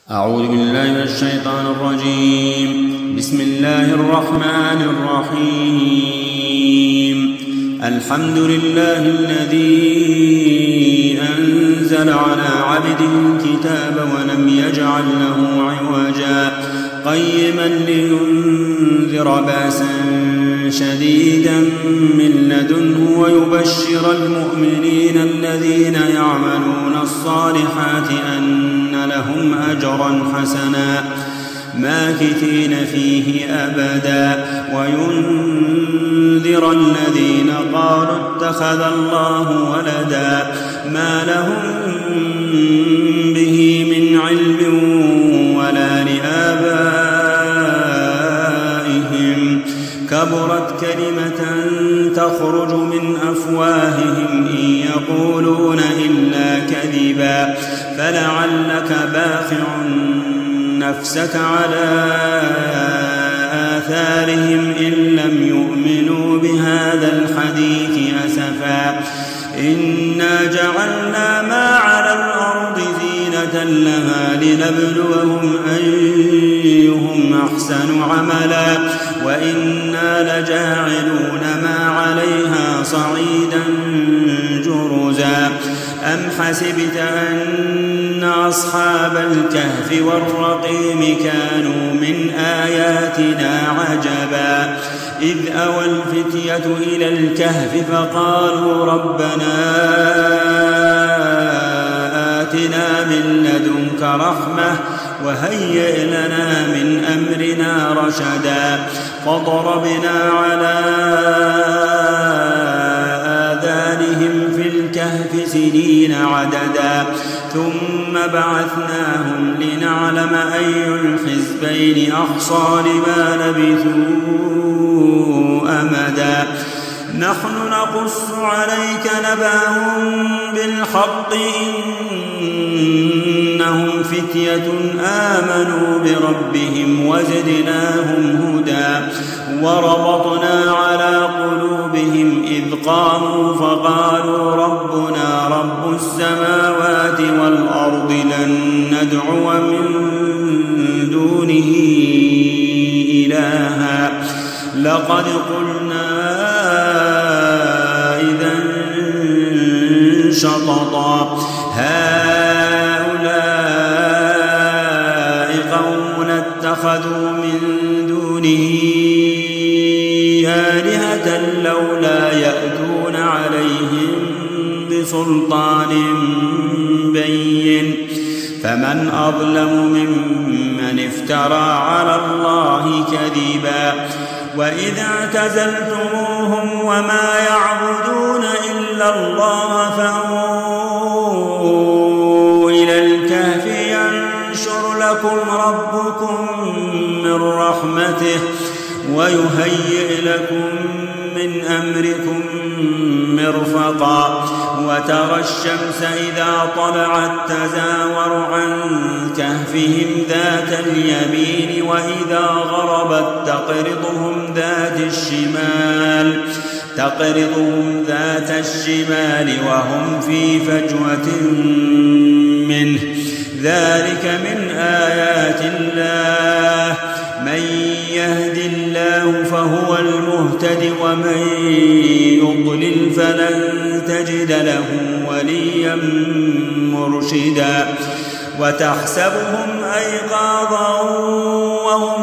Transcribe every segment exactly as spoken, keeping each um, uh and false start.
أعوذ بالله من الشيطان الرجيم. بسم الله الرحمن الرحيم. الحمد لله الذي أنزل على عبده الكتاب ولم يجعل له عوجا قيما لينذر بأسا شديدا من لدنه ويبشر المؤمنين الذين يعملون الصالحات أن لهم أجرا حسنا ماكثين فيه أبدا وينذر الذين قالوا اتخذ الله ولدا ما لهم به من علم ولا لآبائهم كبرت كلمة تخرج من أفواههم إن يقولون إلا كذبا فلعلك باخع نفسك على آثارهم إن لم يؤمنوا بهذا الحديث أسفا إنا جعلنا ما على الأرض زينة لها لنبلوهم أيهم أحسن عملا وإنا لجاعلون ما عليها صعيدا جرزا أم حسبت أن أصحاب الكهف والرقيم كانوا من آياتنا عجبا إذ أوى الفتية إلى الكهف فقالوا ربنا آتنا من لدنك رحمة وهيئ لنا من أمرنا رشدا فضربنا على آذانهم في الكهف سنين عددا ثم بعثناهم لنعلم أي الحزبين أحصى لما لبثوا أمدا نحن نقص عليك نبأهم بالحق إنهم فتية آمنوا بربهم وزدناهم هدى وربطنا على قلوبهم إذ قاموا فقالوا ربنا رب السماوات والأرض لن ندعو من دونه إلها لقد قلنا إذا شططا هؤلاء قوم اتخذوا من دونه آلهة لولا يأتون عليهم بسلطان بين فمن أظلم ممن افترى على الله كذبا وإذا اعتزلتموهم وما يعبدون إلا الله فأووا إلى الكهف ينشر لكم ربكم من رحمته ويهيئ لكم من أمركم مرفقا وترى الشمس إذا طلعت تزاور عن كهفهم ذات اليمين وإذا غربت تقرضهم ذات الشمال تقرضهم ذات الشمال وهم في فجوة منه ذلك من آيات الله من يهد الله فهو المهتد ومن يضلل فلن تجد له وليا مرشدا وتحسبهم أيقاظا وهم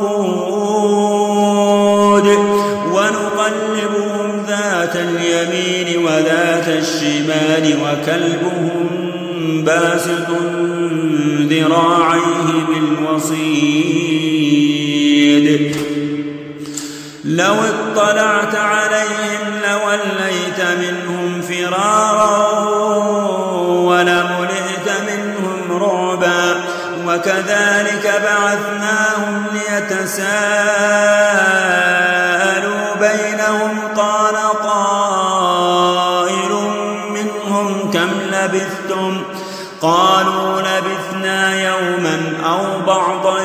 رقود ونقلبهم ذات اليمين وذات الشمال وكلبهم باسط ذراعيه بالوصيد لو اطلعت عليهم لوليت منهم فرارا ولملئت منهم رعبا وكذلك بعثناهم ليتساءلوا بينهم قال قائل منهم كم لبثتم قالوا لبثنا يوما أو بعض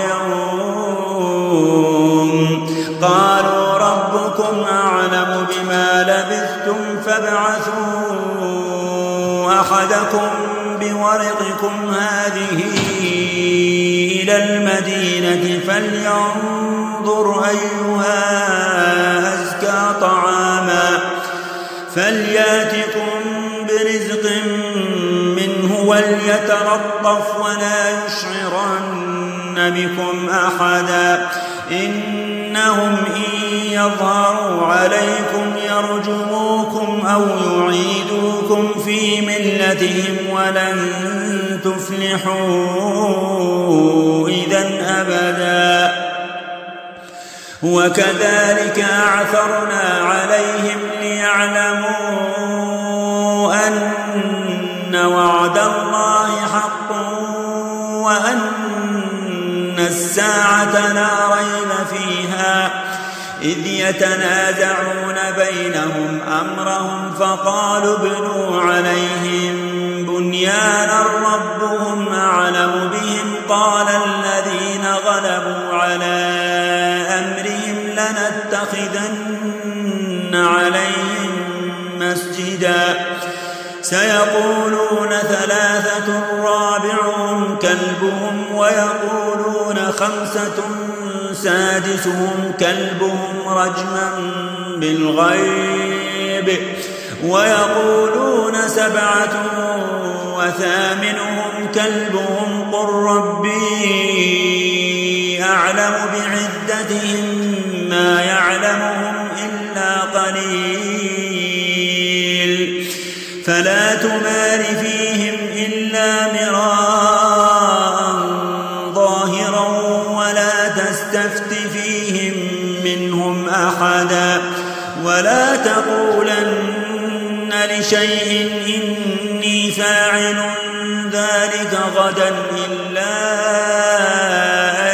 يوم قالوا ربكم أعلم بما لبثتم فابعثوا أحدكم بورقكم هذه إلى المدينة فلينظر أيها أزكى طعاما فلياتكم برزق منه وليتلطف ولا يشعرن بكم أحدا إنهم إن يظهروا عليكم يرجموكم أو يعيدوكم في ملتهم ولن تفلحوا إذن أبدا وكذلك أعثرنا عليهم ليعلموا أن وعد الله حق وأن الساعة لا ريب فيها إذ يتنازعون بينهم أمرهم فقالوا ابنوا عليهم بنيانا ربهم أعلم بهم قال الذين غلبوا على أمرهم لنتخذن عليهم مسجدا سيقولون ثلاثة رابعهم كلبهم ويقولون خمسة سادسهم كلبهم رجما بالغيب ويقولون سبعة وثامنهم كلبهم قل ربي أعلم بعدتهم ما يعلمهم إلا قليل فلا تمار فيهم إلا مراء ظاهرا ولا تستفت فيهم منهم أحدا ولا تقولن لشيء إني فاعل ذلك غدا إلا أن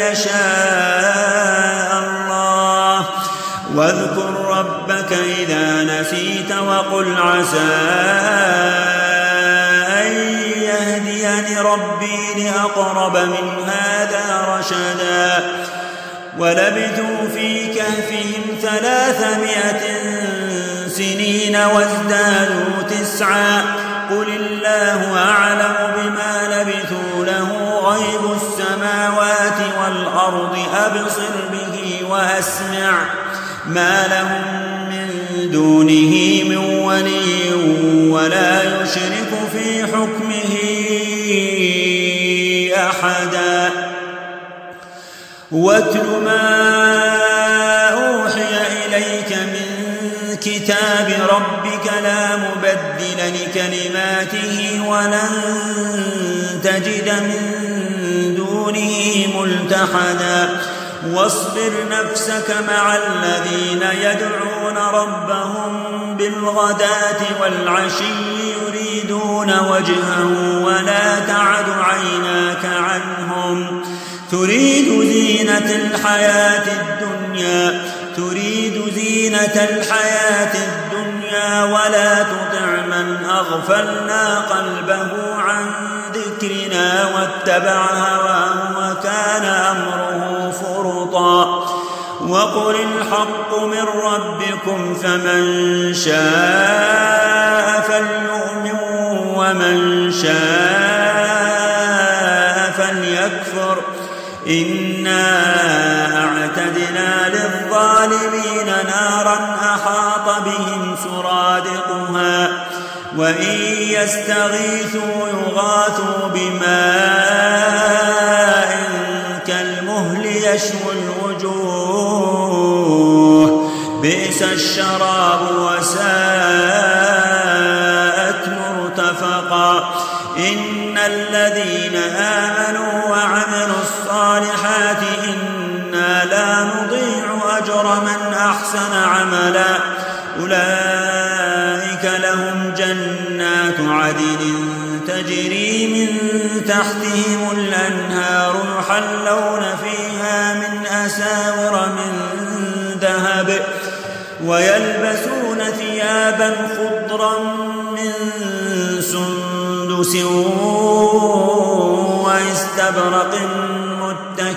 يشاء الله واذكر ربك إذا نسيت وقل عسى أن يهديني ربي لأقرب من هذا رشدا ولبثوا في كهفهم ثلاثمائة سنين وازدادوا تسعا قل الله أعلم بما لبثوا له غيب السماوات والأرض أبصر به وأسمع ما لهم من دونه من ولي ولا يشرك في حكمه أحدا واتل ما أوحي إليك من كتاب ربك لا مبدل لكلماته ولن تجد من دونه ملتحدا واصبر نفسك مع الذين يدعون ربهم بالغداة والعشي يريدون وجهه ولا تعد عيناك عنهم تريد زينة الحياة الدنيا تريد زينة الحياة الدنيا ولا تطع من أغفلنا قلبه عن ذكرنا واتبع هواه وكان أمره فرطا وقل الحق من ربكم فمن شاء فليؤمن ومن شاء فليكفر إنا أعتدنا للظالمين نارا أحاط بهم سرادقها وإن يستغيثوا يغاثوا بماء كالمهل يشوي الوجوه بئس الشراب وساءت مرتفقا إن الذين آمنوا وعملوا الصالحات إنا لا نضيع أجر من أحسن عملا أولئك لهم جنات عدن تجري من تحتهم الأنهار يحلون فيها من أساور من ذهب ويلبسون ثيابا خضرا من سندس واستبرق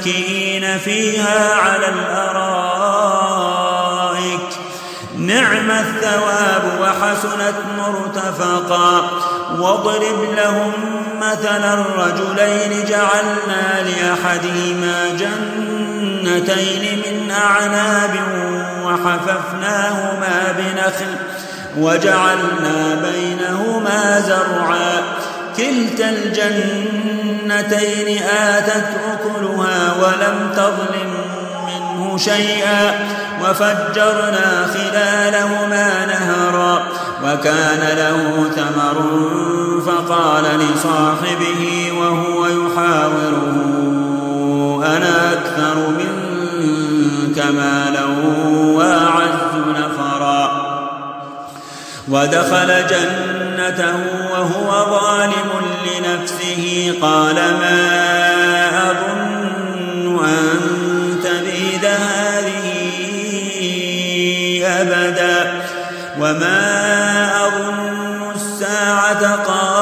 متكئين فيها على الأرائك نعم نعم الثواب وحسنت مرتفقا. واضرب لهم مثلا الرجلين جعلنا لأحدهما جنتين من أعناب وحففناهما بنخل وجعلنا بينهما زرعا كلتا الجنتين آتت أكلها ولم تظلم منه شيئا وفجرنا خلالهما نهرا وكان له ثمر فقال لصاحبه وهو يحاوره أنا أكثر منك مالا وأعز نفرا. ودخل جنته وهو ظالم لنفسه قال ما أظن أن تبيد هذه أبدا وما أظن الساعة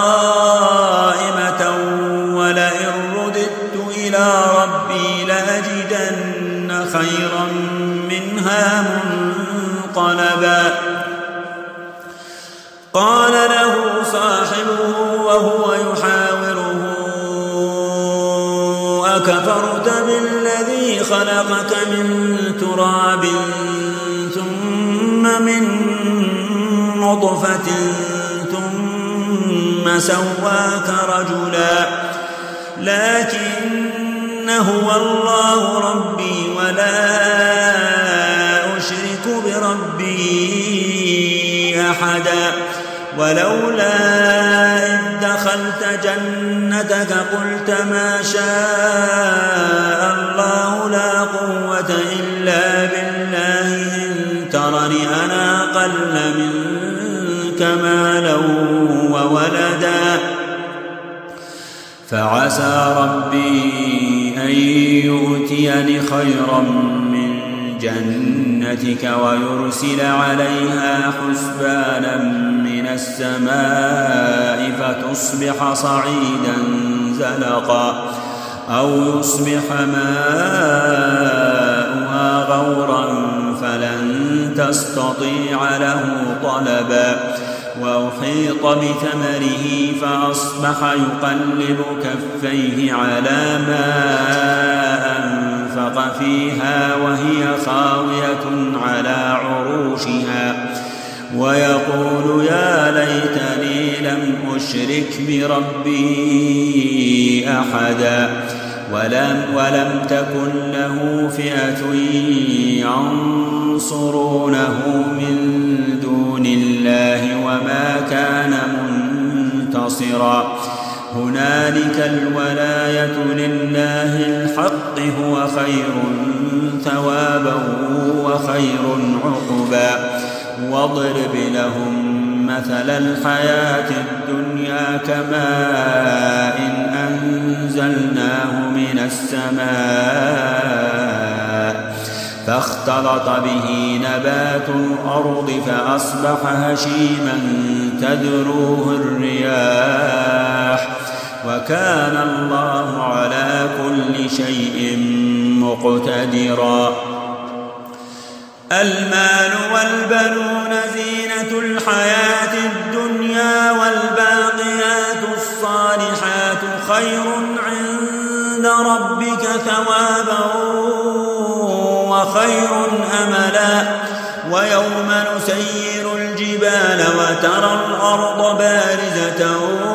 قائمة ولئن رددت إلى ربي لأجدن خيرا منها منقلبا. قال له صاحبه وهو يحاوره أكفرت بالذي خلقك من تراب ثم من نطفة ثم سواك رجلا لكن هو الله ربي ولا أشرك بربي أحدا. ولولا إذ دخلت جنتك قلت ما شاء الله لا قوة إلا بالله إن ترني أنا أقل منك مالا وولدا فعسى ربي أن يؤتيني خيرا من جنتك ويرسل عليها حسبانا من السماء فتصبح صعيدا زلقا أو يصبح ماؤها غورا فلن تستطيع له طلبا. وأحيط بثمره فأصبح يقلب كفيه على ما أنفق فيها وهي خاوية على عروشها ويقول يا ليتني لم أشرك بربي أحدا. ولم, ولم تكن له فئة ينصرونه من دون الله وما كان منتصرا. هنالك الولاية لله الحق هو خير ثوابا وخير عقبا. واضرب لهم مثل الحياة الدنيا كماء أنزلناه من السماء فاختلط به نبات الأرض فأصبح هشيما تذروه الرياح وكان الله على كل شيء مقتدرا. المال والبنون زينة الحياة الدنيا والباقيات الصالحات خير عند ربك ثوابا وخير أملا. ويوم نسير الجبال وترى الأرض بارزة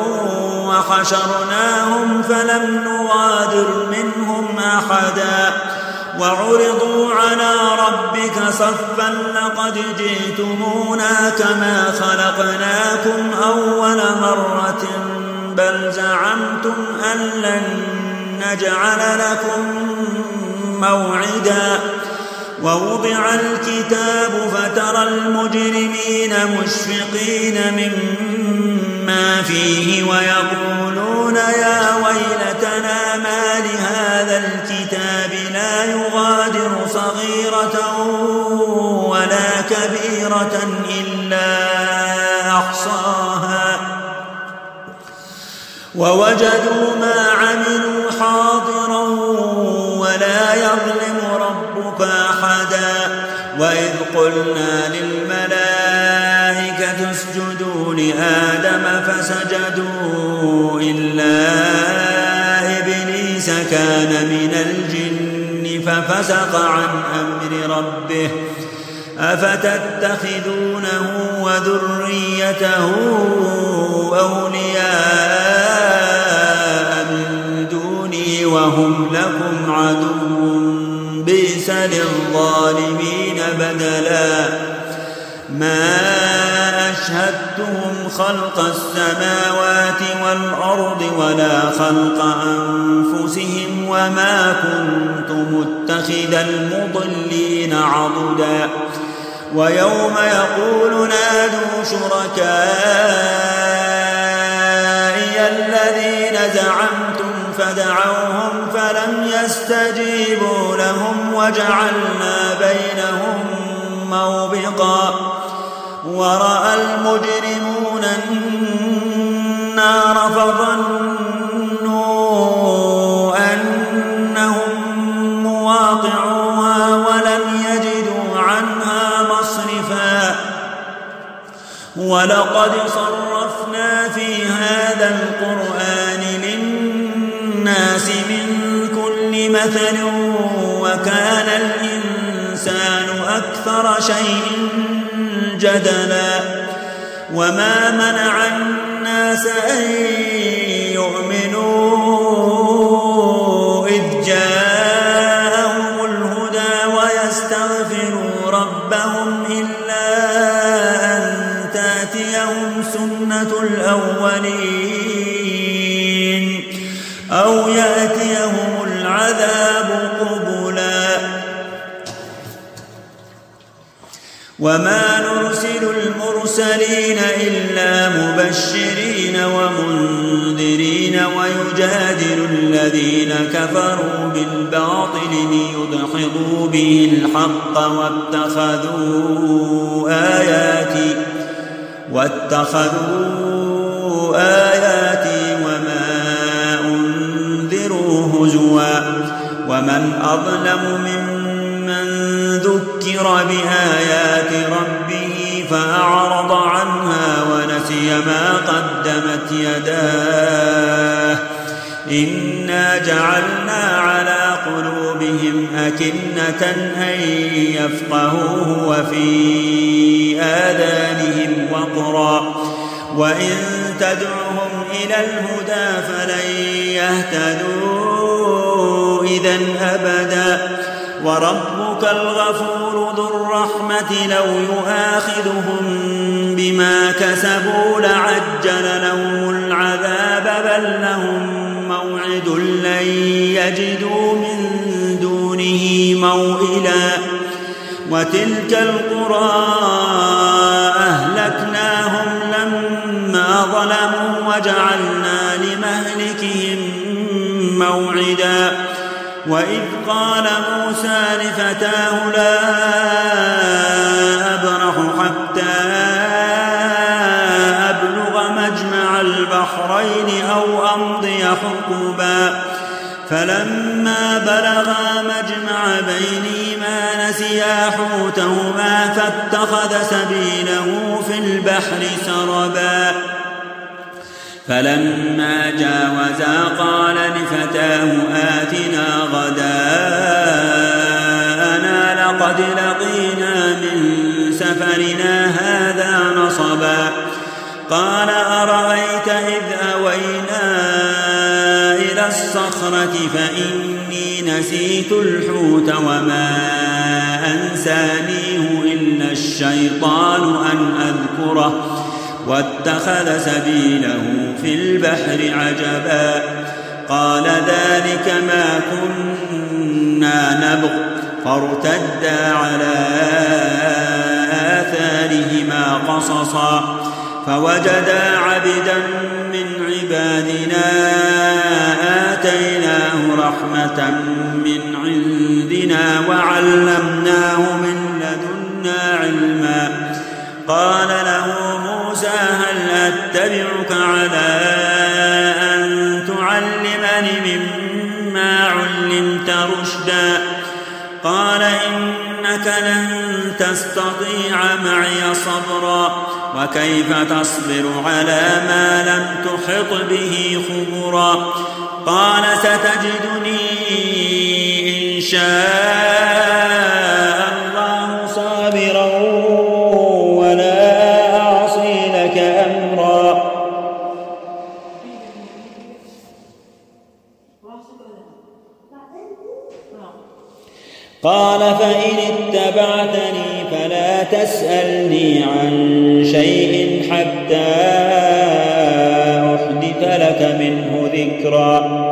وحشرناهم فلم نغادر منهم أحدا وعرضوا على ربك صفا لقد جئتمونا كما خلقناكم أول مرة بل زعمتم أن لن نجعل لكم موعدا. ووضع الكتاب فترى المجرمين مشفقين مما فيه ويقولون يا ويلتنا ما لهذا الكتاب لا يغادر صغيرة ولا كبيرة إلا أحصاها ووجدوا ما عملوا حاضرا ولا يظلم ربك أحدا. وإذ قلنا للملائكة آدم فسجدوا إلا إبليس كان من الجن ففسق عن أمر ربه أفتتخذونه وذريته أولياء من دوني وهم لكم عدو بئس للظالمين بدلا ما أشهدتهم خلق السماوات والأرض ولا خلق أنفسهم وما كنت متخذ المضلين عضدا ويوم يقول نادوا شركائي الذين زعمتم فدعوهم فلم يستجيبوا لهم وجعلنا بينهم موبقا ورأى المجرمون النار فظنوا أنهم مواقعوها ولم يجدوا عنها مصرفا ولقد صرفنا في هذا القرآن للناس من كل مثل وكان الإنسان أكثر شيء جدلا وما منع الناس أن يؤمنوا إذ جاءهم الهدى ويستغفروا ربهم إلا أن تأتيهم سنة الأولين أو يأتيهم العذاب قبلا وما نرسل المرسلين إلا مبشرين ومنذرين ويجادل الذين كفروا بالباطل ليدحضوا به الحق واتخذوا آياتي واتخذوا آياتي وما أنذروا هزوا ومن أظلم ممن ذكر بآيات ربه فأعرض عنها ونسي ما قدمت يداه إنا جعلنا على قلوبهم أكنة أن يفقهوه وفي آذانهم وقرا وإن تدعهم إلى الهدى فلن يهتدوا إذن أبدا وربك الغفور ذو الرحمة لو يؤاخذهم بما كسبوا لعجل لهم العذاب بل لهم موعد لن يجدوا من دونه موئلا وتلك القرى أهلكناهم لما ظلموا وجعلنا لمهلكهم موعدا وإذ قال موسى لفتاه لا أبرح حتى أبلغ مجمع البحرين أو أمضي حقبا فلما بلغا مجمع بينهما نسيا حوتهما فاتخذ سبيله في البحر سربا فلما جاوزا قال لفتاه آتنا غداءنا لقد لقينا من سفرنا هذا نصبا قال أرأيت إذ أوينا إلى الصخرة فإني نسيت الحوت وما أنسانيه إلا الشيطان أن أذكره واتخذ سبيله في البحر عجبا قال ذلك ما كنا نبغ فارتدا على آثارهما قصصا فوجدا عبدا من عبادنا آتيناه رحمة من عندنا وعلمناه من لدنا علما قال له موسى هل أتبعك على أن تعلمني مما علمت رشدا قال إنك لن تستطيع معي صبرا وكيف تصبر على ما لم تحط به خبرا قال ستجدني إن شاء الله صابرا ولا أعصي لك أمرا قال فإن اتبعتني فلا تسألني عن شيء حتى أحدث لك منه ذكرا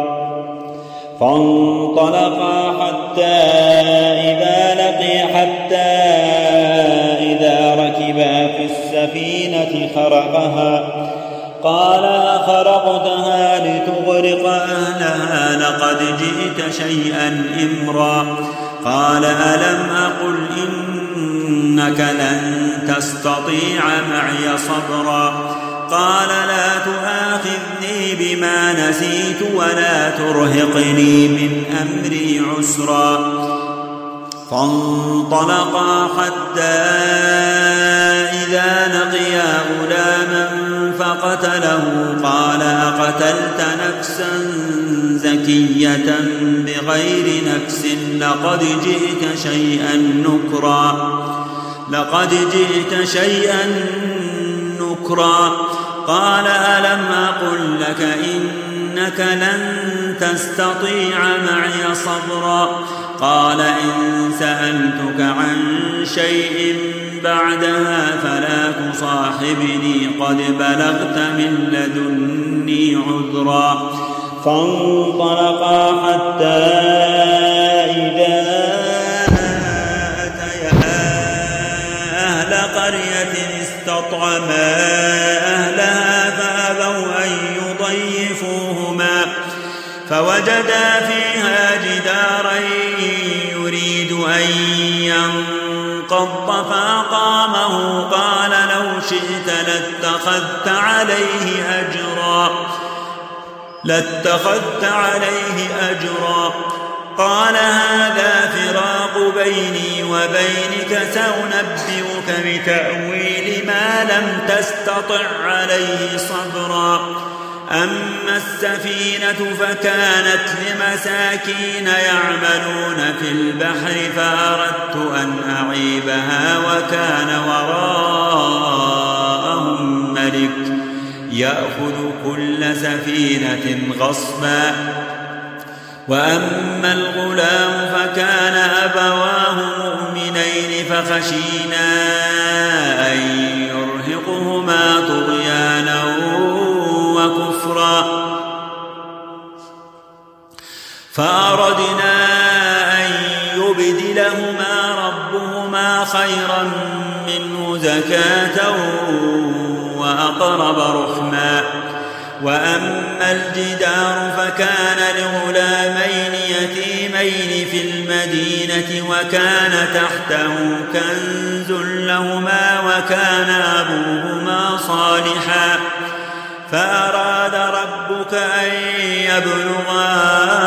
فانطلقا حتى إذا لقي حتى إذا ركبا في السفينة خرقها قال أخرقتها لتغرق أهلها لقد جئت شيئا إمرا قال ألم أقل إنك لن تستطيع معي صبرا قال لا تؤاخذني بما نسيت ولا ترهقني من أمري عسرا فانطلقا حتى إذا لقيا غلاما فقتله قال أقتلت نفسا زكية بغير نفس لقد جئت شيئا نكرا لقد جئت شيئا نكرا قال ألم أقل لك إنك لن تستطيع معي صبرا قال إن سألتك عن شيء بعدها فلا تصاحبني قد بلغت من لدني عذرا فانطلقا حتى إذا أتيا أهل قرية استطعما أهلها فأبوا أن يضيفوهما فوجدا فيها جدارا يريد أن ينقض فأقامه قال لو شئت لاتخذت عليه أجرا لاتخذت عليه أجرا قال هذا فراق بيني وبينك سأنبئك بتأويل ما لم تستطع عليه صبرا أما السفينة فكانت لمساكين يعملون في البحر فأردت أن أعيبها وكان وراءهم ملك يأخذ كل سفينة غصبا وأما الغلام فكان أبواه مؤمنين فخشينا أن يرهقهما طغيانا وكفرا فأردنا أن يبدلهما ربهما خيرا منه زكاة وأقرب رحما وأما الجدار فكان لغلامين يتيمين في المدينة وكان تحته كنز لهما وكان أبوهما صالحا فأراد ربك أن يبلغا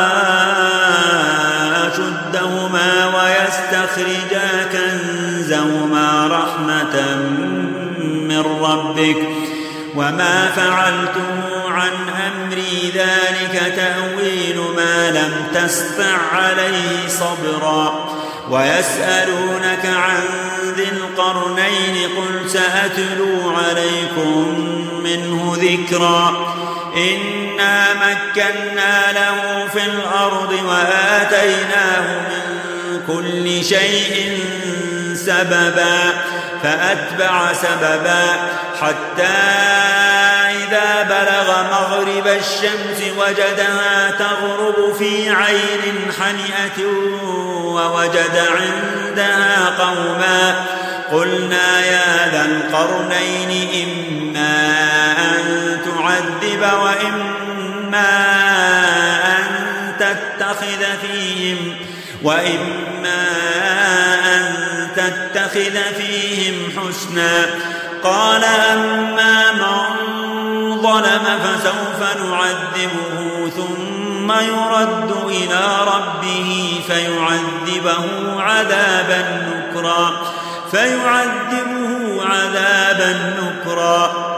أشدهما ويستخرجا كنزهما رحمة من ربك وما فعلته عن أمري ذلك تأويل ما لم تستطع عليه صبرا ويسألونك عن ذي القرنين قل سأتلو عليكم منه ذكرا إنا مكنا له في الأرض وآتيناه من كل شيء سببا فأتبع سببا حتى إذا بلغ مغرب الشمس وجدها تغرب في عين حمئة ووجد عندها قوما قلنا يا ذا القرنين إما أن تعذب وإما أن تتخذ فيهم وإما أن تتخذ فيهم حسنا قال أما من ظلم فسوف نعذبه ثم يرد إلى ربه فيعذبه عذابا نكرا فيعذبه عذابا نكرا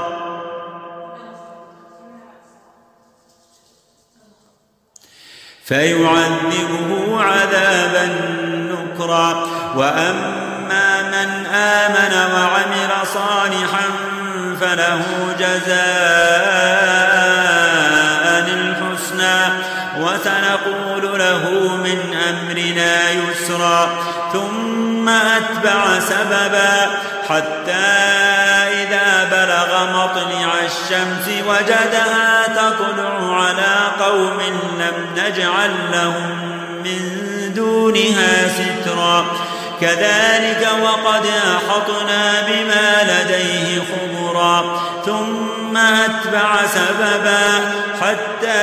فيعذبه عذابا نكرا وأما من آمن وعمل صالحا فله جزاء الحسنى وسنقول له من أمرنا يسرا ثم أتبع سببا حتى إذا بلغ مطلع الشمس وجدها تطلع على قوم لم نجعل لهم من دونها سترا كذلك وقد أحطنا بما لديه خبرا ثم أتبع سببا حتى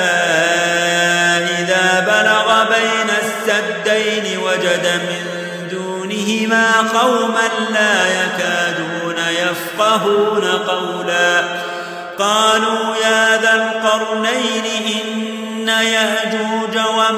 إذا بلغ بين السدين وجد من دونهما قوما لا يكادون يفقهون قولا قالوا يا ذا القرنين إن يأجوج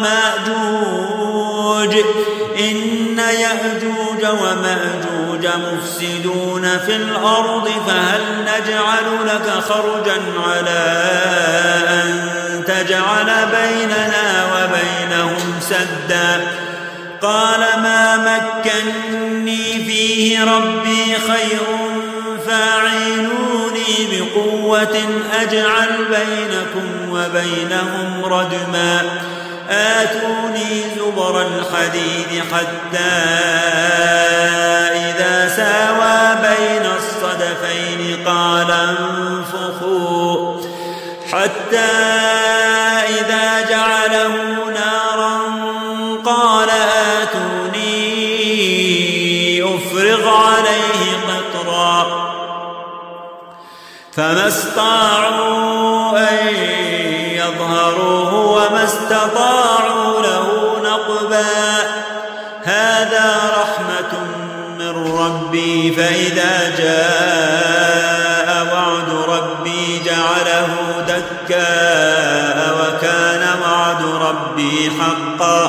ومأجوج إن يأجوج ومأجوج مفسدون في الأرض فهل نجعل لك خرجا على أن تجعل بيننا وبينهم سدا قال ما مكني فيه ربي خير فاعينوني بقوة أجعل بينكم وبينهم ردما آتوني زبر الحديد حتى إذا ساوى بين الصدفين قال انفخوا حتى إذا جعله نارا قال آتوني أفرغ عليه قطرا فما استطاعوا أن يظهروه وما استطاعوا له نقبا هذا رحمة من ربي فإذا جاء وعد ربي جعله دكاء وكان وعد ربي حقا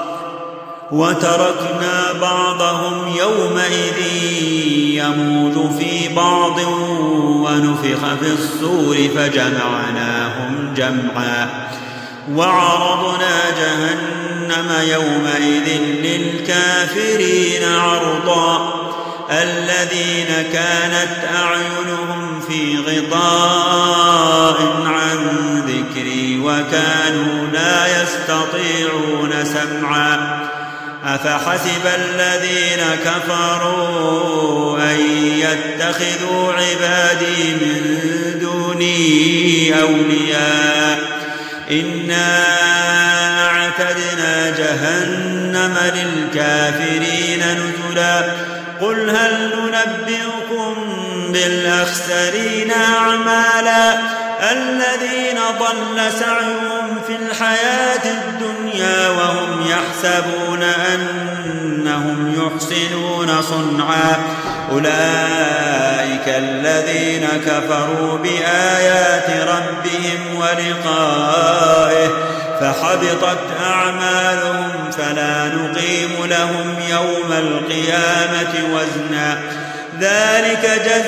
وتركنا بعضهم يومئذ يموج في بعض ونفخ في الصور فجمعناهم جمعا وعرضنا جهنم يومئذ للكافرين عرضا الذين كانت أعينهم في غطاء عن ذكري وكانوا لا يستطيعون سمعا أفحسب الذين كفروا أن يتخذوا عبادي من دوني أولياء إنا أعتدنا جهنم للكافرين نزلا قل هل ننبئكم بالأخسرين أعمالا الذين ضل سعيهم في الحياة الدنيا وهم يحسبون أنهم يحسنون صنعا أولئك الذين كفروا بآيات ربهم ولقائه فحبطت أعمالهم فلا نقيم لهم يوم القيامة وزنا ذلك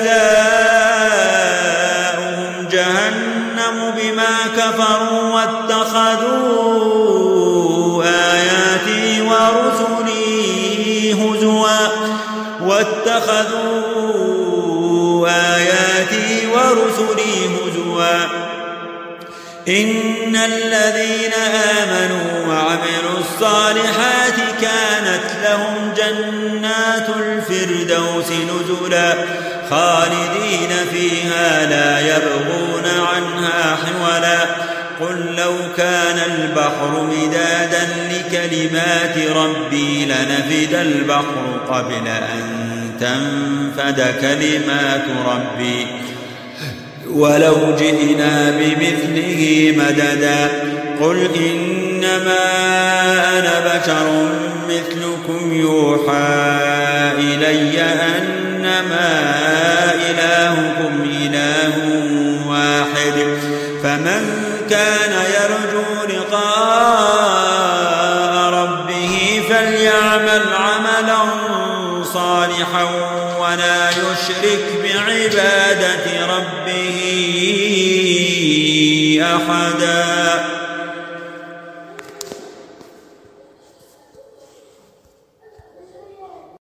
جزاؤهم جهنم بما كفروا واتخذوا آياتي ورسلي هزوا واتخذوا آياتي ورسلي هزوا إن الذين آمنوا وعملوا الصالحات كانت لهم جنات الفردوس نزلا خالدين فيها لا يبغون عنها حولا قل لو كان البحر مدادا لكلمات ربي لنفد البحر قبل أن تنفد كلمات ربي ولو جئنا بمثله مددا قل إنما أنا بشر مثلكم يوحى إلي أنما إلهكم إله واحد فمن كان يرجو لقاء ربه فليعمل عملا صالحا ولا يشرك بعبادة ربه أحدا.